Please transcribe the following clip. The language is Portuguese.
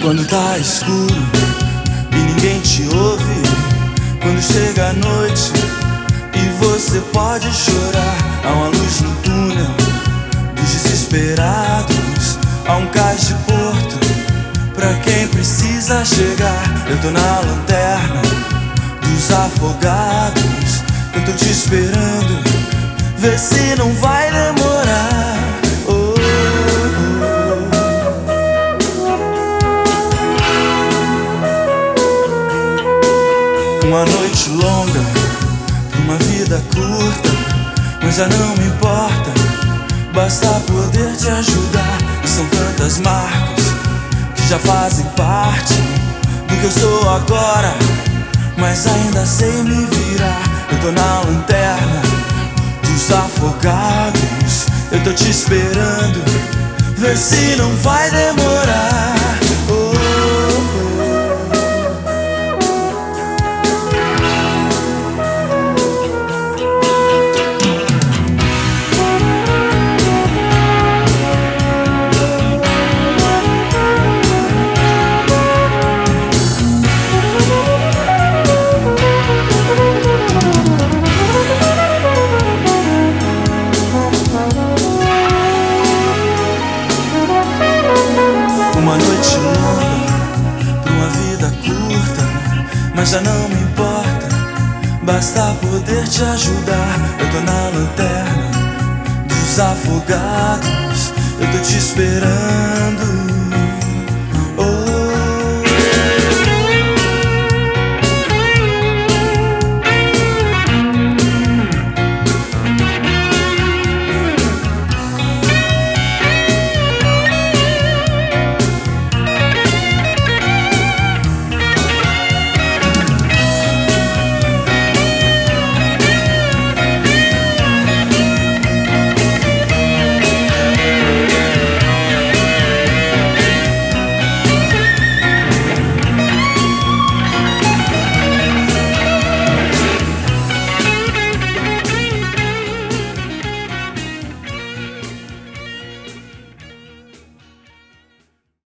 Quando tá escuro e ninguém te ouve, quando chega a noite e você pode chorar, há uma luz no túnel dos desesperados, há um cais de porto pra quem precisa chegar. Eu tô na lanterna dos afogados, eu tô te esperando, vê se não vai demorar. Uma noite longa, uma vida curta, mas já não me importa, basta poder te ajudar. E são tantas marcas que já fazem parte do que eu sou agora, mas ainda sei me virar. Eu tô na lanterna dos afogados, eu tô te esperando, vê se não vai demorar. Uma noite longa, pra uma vida curta, mas já não me importa, basta poder te ajudar. Eu tô na lanterna dos afogados, eu tô te esperando.